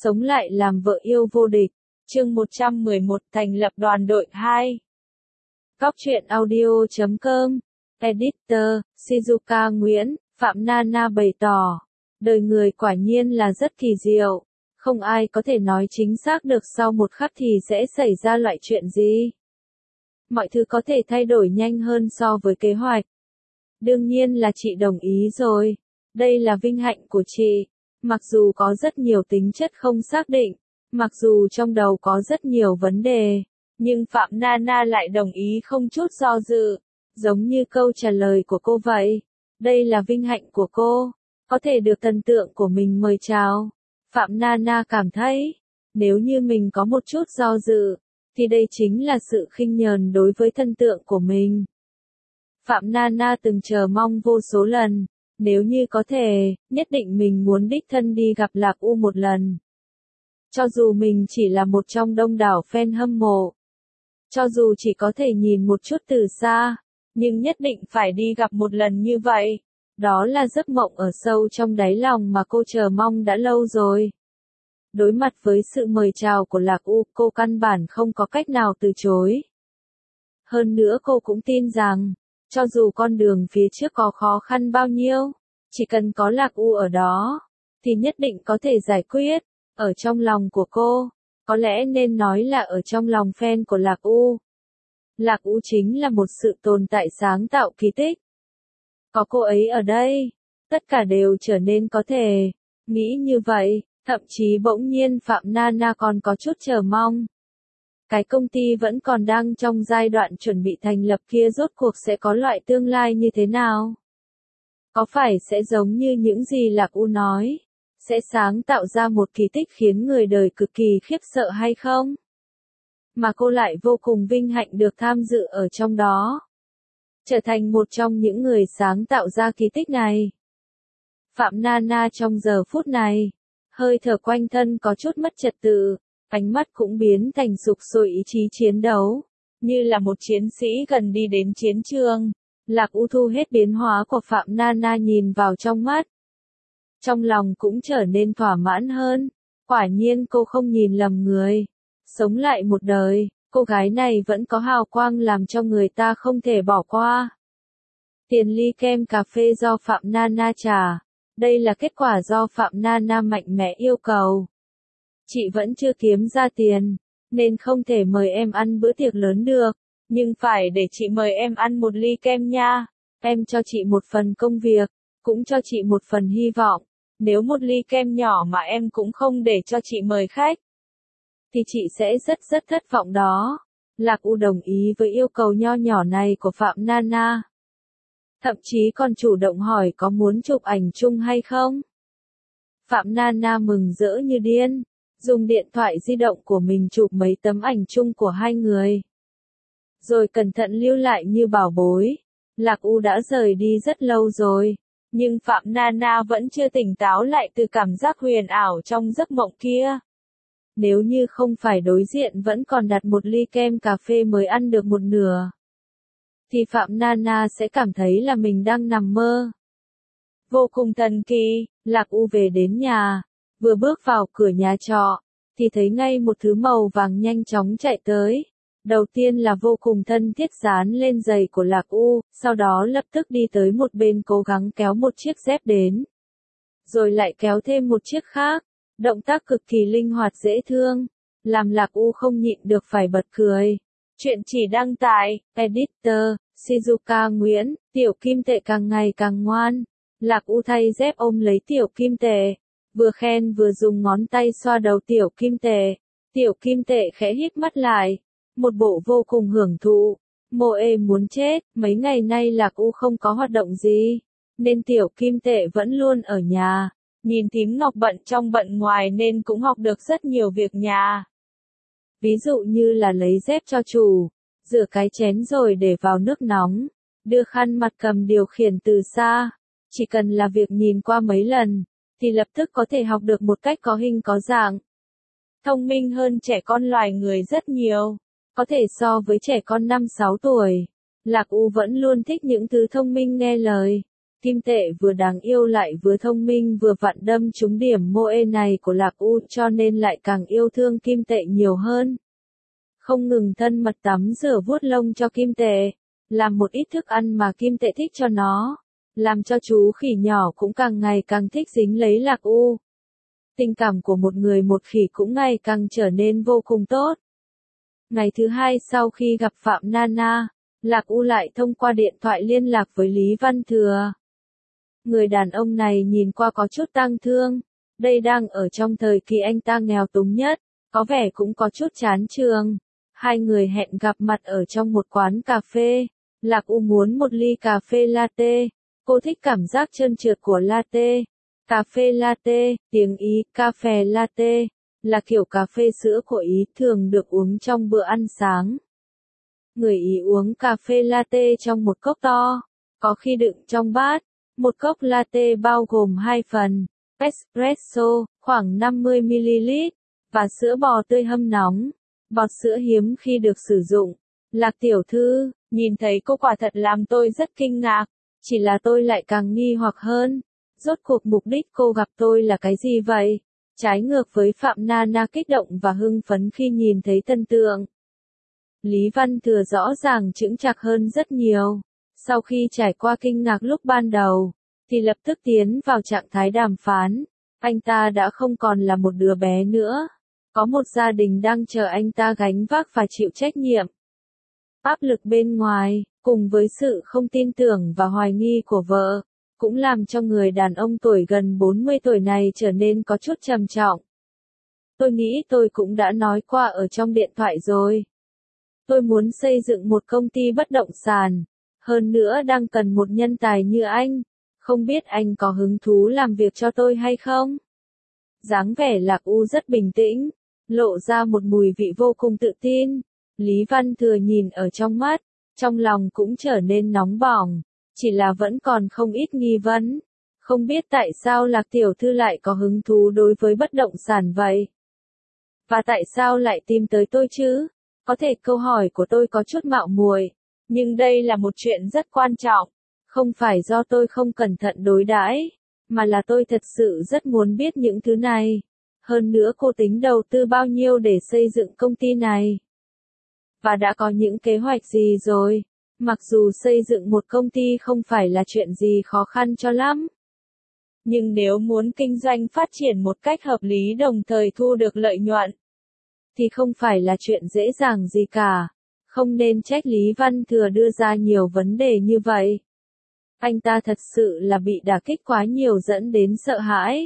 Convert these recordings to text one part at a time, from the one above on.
Sống lại làm vợ yêu vô địch. Chương 111 thành lập đoàn đội 2. Góc truyện audio.com. Editor, Shizuka Nguyễn, Phạm Nana bày tỏ. Đời người quả nhiên là rất kỳ diệu. Không ai có thể nói chính xác được sau một khắc thì sẽ xảy ra loại chuyện gì. Mọi thứ có thể thay đổi nhanh hơn so với kế hoạch. Đương nhiên là chị đồng ý rồi. Đây là vinh hạnh của chị. Mặc dù có rất nhiều tính chất không xác định, mặc dù trong đầu có rất nhiều vấn đề, nhưng Phạm Nana lại đồng ý không chút do dự, giống như câu trả lời của cô vậy. Đây là vinh hạnh của cô, có thể được thần tượng của mình mời chào. Phạm Nana cảm thấy, nếu như mình có một chút do dự, thì đây chính là sự khinh nhờn đối với thần tượng của mình. Phạm Nana từng chờ mong vô số lần. Nếu như có thể, nhất định mình muốn đích thân đi gặp Lạc U một lần. Cho dù mình chỉ là một trong đông đảo fan hâm mộ. Cho dù chỉ có thể nhìn một chút từ xa, nhưng nhất định phải đi gặp một lần như vậy. Đó là giấc mộng ở sâu trong đáy lòng mà cô chờ mong đã lâu rồi. Đối mặt với sự mời chào của Lạc U, cô căn bản không có cách nào từ chối. Hơn nữa cô cũng tin rằng, cho dù con đường phía trước có khó khăn bao nhiêu, chỉ cần có Lạc U ở đó, thì nhất định có thể giải quyết. Ở trong lòng của cô, có lẽ nên nói là ở trong lòng fan của Lạc U. Lạc U chính là một sự tồn tại sáng tạo kỳ tích. Có cô ấy ở đây, tất cả đều trở nên có thể. Nghĩ như vậy, thậm chí bỗng nhiên Phạm Nana còn có chút chờ mong. Cái công ty vẫn còn đang trong giai đoạn chuẩn bị thành lập kia rốt cuộc sẽ có loại tương lai như thế nào? Có phải sẽ giống như những gì Lạc U nói? Sẽ sáng tạo ra một kỳ tích khiến người đời cực kỳ khiếp sợ hay không? Mà cô lại vô cùng vinh hạnh được tham dự ở trong đó. Trở thành một trong những người sáng tạo ra kỳ tích này. Phạm Nana trong giờ phút này, hơi thở quanh thân có chút mất trật tự. Ánh mắt cũng biến thành sục sôi ý chí chiến đấu, như là một chiến sĩ gần đi đến chiến trường. Lạc U thu hết biến hóa của Phạm Nana nhìn vào trong mắt. Trong lòng cũng trở nên thỏa mãn hơn, quả nhiên cô không nhìn lầm người. Sống lại một đời, cô gái này vẫn có hào quang làm cho người ta không thể bỏ qua. Tiền ly kem cà phê do Phạm Nana trả, đây là kết quả do Phạm Nana mạnh mẽ yêu cầu. Chị vẫn chưa kiếm ra tiền, nên không thể mời em ăn bữa tiệc lớn được, nhưng phải để chị mời em ăn một ly kem nha. Em cho chị một phần công việc, cũng cho chị một phần hy vọng. Nếu một ly kem nhỏ mà em cũng không để cho chị mời khách, thì chị sẽ rất thất vọng đó. Lạc U đồng ý với yêu cầu nho nhỏ này của Phạm Nana. Thậm chí còn chủ động hỏi có muốn chụp ảnh chung hay không. Phạm Nana mừng rỡ như điên. Dùng điện thoại di động của mình chụp mấy tấm ảnh chung của hai người. Rồi cẩn thận lưu lại như bảo bối. Lạc U đã rời đi rất lâu rồi. Nhưng Phạm Nana vẫn chưa tỉnh táo lại từ cảm giác huyền ảo trong giấc mộng kia. Nếu như không phải đối diện vẫn còn đặt một ly kem cà phê mới ăn được một nửa, thì Phạm Nana sẽ cảm thấy là mình đang nằm mơ. Vô cùng thần kỳ, Lạc U về đến nhà. Vừa bước vào cửa nhà trọ, thì thấy ngay một thứ màu vàng nhanh chóng chạy tới. Đầu tiên là vô cùng thân thiết dán lên giày của Lạc U, sau đó lập tức đi tới một bên cố gắng kéo một chiếc dép đến. Rồi lại kéo thêm một chiếc khác, động tác cực kỳ linh hoạt dễ thương, làm Lạc U không nhịn được phải bật cười. Chuyện chỉ đăng tại, Editor, Shizuka Nguyễn, Tiểu Kim Tệ càng ngày càng ngoan. Lạc U thay dép ôm lấy Tiểu Kim Tệ. Vừa khen vừa dùng ngón tay xoa đầu Tiểu Kim Tệ. Tiểu Kim Tệ khẽ híp mắt lại. Một bộ vô cùng hưởng thụ. Mô ê muốn chết, mấy ngày nay Lạc U không có hoạt động gì. Nên Tiểu Kim Tệ vẫn luôn ở nhà. Nhìn thím Ngọc bận trong bận ngoài nên cũng học được rất nhiều việc nhà. Ví dụ như là lấy dép cho chủ, rửa cái chén rồi để vào nước nóng, đưa khăn mặt cầm điều khiển từ xa. Chỉ cần là việc nhìn qua mấy lần, thì lập tức có thể học được một cách có hình có dạng. Thông minh hơn trẻ con loài người rất nhiều, có thể so với trẻ con 5-6 tuổi. Lạc U vẫn luôn thích những thứ thông minh nghe lời. Kim tệ vừa đáng yêu lại vừa thông minh vừa vặn đâm trúng điểm Moe này của Lạc U cho nên lại càng yêu thương Kim tệ nhiều hơn. Không ngừng thân mật tắm rửa vuốt lông cho Kim tệ, làm một ít thức ăn mà Kim tệ thích cho nó, làm cho chú khỉ nhỏ cũng càng ngày càng thích dính lấy Lạc U. Tình cảm của một người một khỉ cũng ngày càng trở nên vô cùng tốt. Ngày thứ hai sau khi gặp Phạm Nana, Lạc U lại thông qua điện thoại liên lạc với Lý Văn Thừa. Người đàn ông này nhìn qua có chút tang thương, đây đang ở trong thời kỳ anh ta nghèo túng nhất, có vẻ cũng có chút chán trường. Hai người hẹn gặp mặt ở trong một quán cà phê, Lạc U muốn một ly cà phê latte, cô thích cảm giác trơn trượt của latte. Cà phê latte, tiếng Ý, cà phê latte, là kiểu cà phê sữa của Ý thường được uống trong bữa ăn sáng. Người Ý uống cà phê latte trong một cốc to, có khi đựng trong bát. Một cốc latte bao gồm 2 phần, espresso, khoảng 50ml, và sữa bò tươi hâm nóng. Bọt sữa hiếm khi được sử dụng. Lạc tiểu thư, nhìn thấy cô quả thật làm tôi rất kinh ngạc, chỉ là tôi lại càng nghi hoặc hơn. Rốt cuộc mục đích cô gặp tôi là cái gì vậy? Trái ngược với Phạm Nana kích động và hưng phấn khi nhìn thấy tân tượng. Lý Văn Thừa rõ ràng chững chạc hơn rất nhiều. Sau khi trải qua kinh ngạc lúc ban đầu, thì lập tức tiến vào trạng thái đàm phán. Anh ta đã không còn là một đứa bé nữa. Có một gia đình đang chờ anh ta gánh vác và chịu trách nhiệm. Áp lực bên ngoài, cùng với sự không tin tưởng và hoài nghi của vợ, cũng làm cho người đàn ông tuổi gần 40 tuổi này trở nên có chút trầm trọng. Tôi nghĩ tôi cũng đã nói qua ở trong điện thoại rồi. Tôi muốn xây dựng một công ty bất động sản, hơn nữa đang cần một nhân tài như anh, không biết anh có hứng thú làm việc cho tôi hay không? Dáng vẻ Lạc U rất bình tĩnh, lộ ra một mùi vị vô cùng tự tin. Lý Văn Thừa nhìn ở trong mắt, trong lòng cũng trở nên nóng bỏng, chỉ là vẫn còn không ít nghi vấn. Không biết tại sao Lạc tiểu thư lại có hứng thú đối với bất động sản vậy? Và tại sao lại tìm tới tôi chứ? Có thể câu hỏi của tôi có chút mạo muội, nhưng đây là một chuyện rất quan trọng. Không phải do tôi không cẩn thận đối đãi, mà là tôi thật sự rất muốn biết những thứ này. Hơn nữa cô tính đầu tư bao nhiêu để xây dựng công ty này? Và đã có những kế hoạch gì rồi? Mặc dù xây dựng một công ty không phải là chuyện gì khó khăn cho lắm. Nhưng nếu muốn kinh doanh phát triển một cách hợp lý đồng thời thu được lợi nhuận, thì không phải là chuyện dễ dàng gì cả. Không nên trách Lý Văn Thừa đưa ra nhiều vấn đề như vậy. Anh ta thật sự là bị đả kích quá nhiều dẫn đến sợ hãi.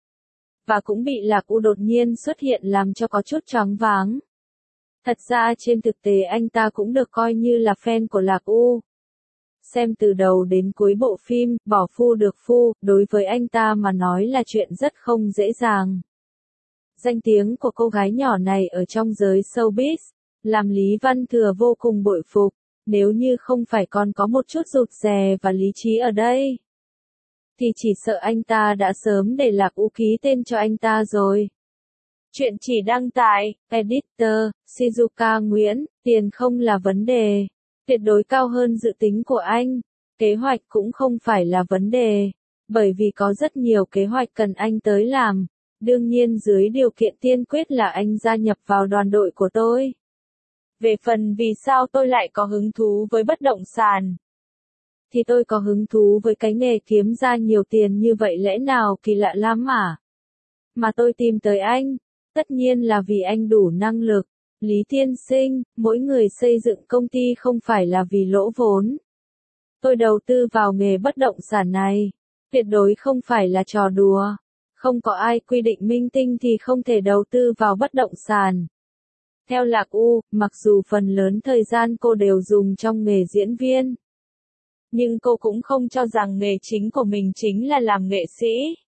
Và cũng bị Lạc U đột nhiên xuất hiện làm cho có chút choáng váng. Thật ra trên thực tế anh ta cũng được coi như là fan của Lạc U. Xem từ đầu đến cuối bộ phim, bỏ phu được phu, đối với anh ta mà nói là chuyện rất không dễ dàng. Danh tiếng của cô gái nhỏ này ở trong giới showbiz, làm Lý Văn Thừa vô cùng bội phục, nếu như không phải còn có một chút rụt rè và lý trí ở đây, thì chỉ sợ anh ta đã sớm để Lạc U ký tên cho anh ta rồi. Chuyện chỉ đăng tải, editor, Shizuka Nguyễn, tiền không là vấn đề, tuyệt đối cao hơn dự tính của anh, kế hoạch cũng không phải là vấn đề, bởi vì có rất nhiều kế hoạch cần anh tới làm, đương nhiên dưới điều kiện tiên quyết là anh gia nhập vào đoàn đội của tôi. Về phần vì sao tôi lại có hứng thú với bất động sản, thì tôi có hứng thú với cái nghề kiếm ra nhiều tiền như vậy lẽ nào kỳ lạ lắm à? Mà tôi tìm tới anh, tất nhiên là vì anh đủ năng lực. Lý tiên sinh, mỗi người xây dựng công ty không phải là vì lỗ vốn. Tôi đầu tư vào nghề bất động sản này, tuyệt đối không phải là trò đùa. Không có ai quy định minh tinh thì không thể đầu tư vào bất động sản. Theo Lạc U, mặc dù phần lớn thời gian cô đều dùng trong nghề diễn viên, nhưng cô cũng không cho rằng nghề chính của mình chính là làm nghệ sĩ.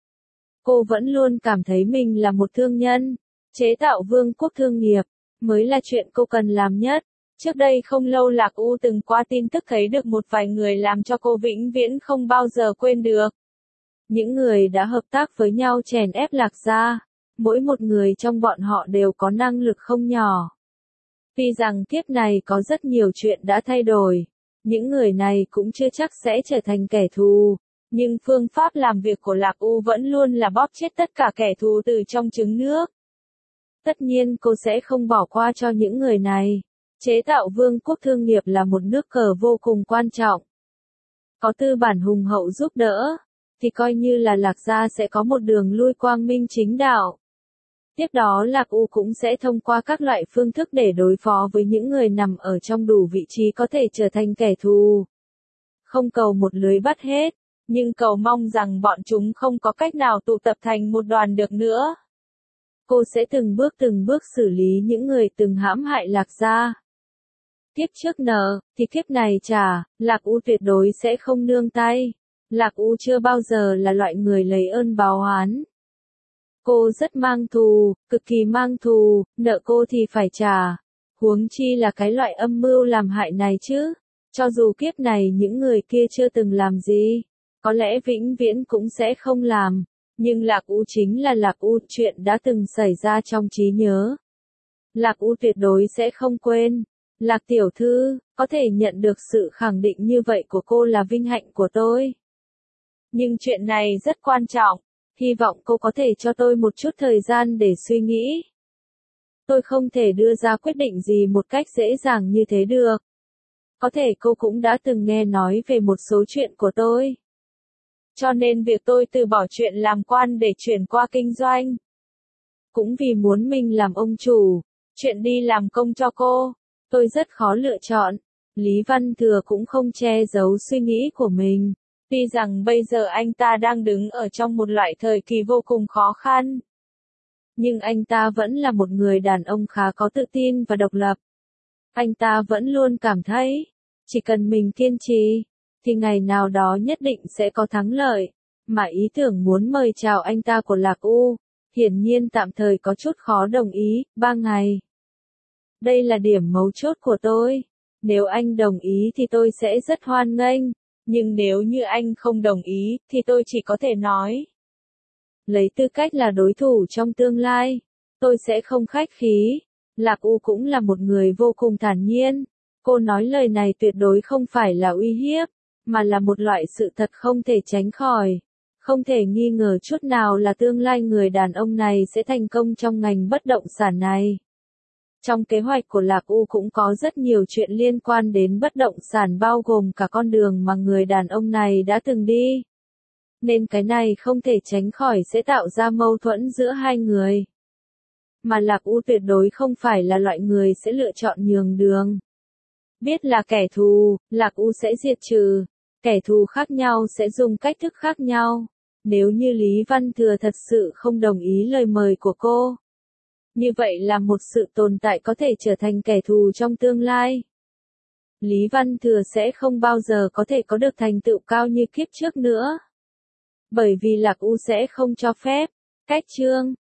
Cô vẫn luôn cảm thấy mình là một thương nhân, chế tạo vương quốc thương nghiệp, mới là chuyện cô cần làm nhất. Trước đây không lâu Lạc U từng qua tin tức thấy được một vài người làm cho cô vĩnh viễn không bao giờ quên được. Những người đã hợp tác với nhau chèn ép Lạc gia, mỗi một người trong bọn họ đều có năng lực không nhỏ. Tuy rằng kiếp này có rất nhiều chuyện đã thay đổi, những người này cũng chưa chắc sẽ trở thành kẻ thù, Nhưng phương pháp làm việc của Lạc U vẫn luôn là bóp chết tất cả kẻ thù từ trong trứng nước. Tất nhiên cô sẽ không bỏ qua cho những người này. Chế tạo vương quốc thương nghiệp là một nước cờ vô cùng quan trọng. Có tư bản hùng hậu giúp đỡ, thì coi như là Lạc gia sẽ có một đường lui quang minh chính đạo. Tiếp đó Lạc U cũng sẽ thông qua các loại phương thức để đối phó với những người nằm ở trong đủ vị trí có thể trở thành kẻ thù. Không cầu một lưới bắt hết, nhưng cầu mong rằng bọn chúng không có cách nào tụ tập thành một đoàn được nữa. Cô sẽ từng bước xử lý những người từng hãm hại Lạc gia. Kiếp trước nợ, thì kiếp này trả, Lạc U tuyệt đối sẽ không nương tay. Lạc U chưa bao giờ là loại người lấy ơn báo oán. Cô rất mang thù, cực kỳ mang thù, nợ cô thì phải trả. Huống chi là cái loại âm mưu làm hại này chứ. Cho dù kiếp này những người kia chưa từng làm gì, có lẽ vĩnh viễn cũng sẽ không làm. Nhưng Lạc U chính là Lạc U, chuyện đã từng xảy ra trong trí nhớ. Lạc U tuyệt đối sẽ không quên. Lạc tiểu thư, có thể nhận được sự khẳng định như vậy của cô là vinh hạnh của tôi. Nhưng chuyện này rất quan trọng, hy vọng cô có thể cho tôi một chút thời gian để suy nghĩ. Tôi không thể đưa ra quyết định gì một cách dễ dàng như thế được. Có thể cô cũng đã từng nghe nói về một số chuyện của tôi. Cho nên việc tôi từ bỏ chuyện làm quan để chuyển qua kinh doanh. Cũng vì muốn mình làm ông chủ, chuyện đi làm công cho cô, tôi rất khó lựa chọn. Lý Văn Thừa cũng không che giấu suy nghĩ của mình. Tuy rằng bây giờ anh ta đang đứng ở trong một loại thời kỳ vô cùng khó khăn. Nhưng anh ta vẫn là một người đàn ông khá có tự tin và độc lập. Anh ta vẫn luôn cảm thấy, chỉ cần mình kiên trì, thì ngày nào đó nhất định sẽ có thắng lợi. Mà ý tưởng muốn mời chào anh ta của Lạc U, hiển nhiên tạm thời có chút khó đồng ý, 3 ngày. Đây là điểm mấu chốt của tôi. Nếu anh đồng ý thì tôi sẽ rất hoan nghênh. Nhưng nếu như anh không đồng ý, thì tôi chỉ có thể nói. Lấy tư cách là đối thủ trong tương lai, tôi sẽ không khách khí. Lạc U cũng là một người vô cùng thản nhiên. Cô nói lời này tuyệt đối không phải là uy hiếp, mà là một loại sự thật không thể tránh khỏi. Không thể nghi ngờ chút nào là tương lai người đàn ông này sẽ thành công trong ngành bất động sản này. Trong kế hoạch của Lạc U cũng có rất nhiều chuyện liên quan đến bất động sản bao gồm cả con đường mà người đàn ông này đã từng đi. Nên cái này không thể tránh khỏi sẽ tạo ra mâu thuẫn giữa hai người. Mà Lạc U tuyệt đối không phải là loại người sẽ lựa chọn nhường đường. Biết là kẻ thù, Lạc U sẽ diệt trừ. Kẻ thù khác nhau sẽ dùng cách thức khác nhau. Nếu như Lý Văn Thừa thật sự không đồng ý lời mời của cô, như vậy là một sự tồn tại có thể trở thành kẻ thù trong tương lai. Lý Văn Thừa sẽ không bao giờ có thể có được thành tựu cao như kiếp trước nữa. Bởi vì Lạc U sẽ không cho phép. Cách chương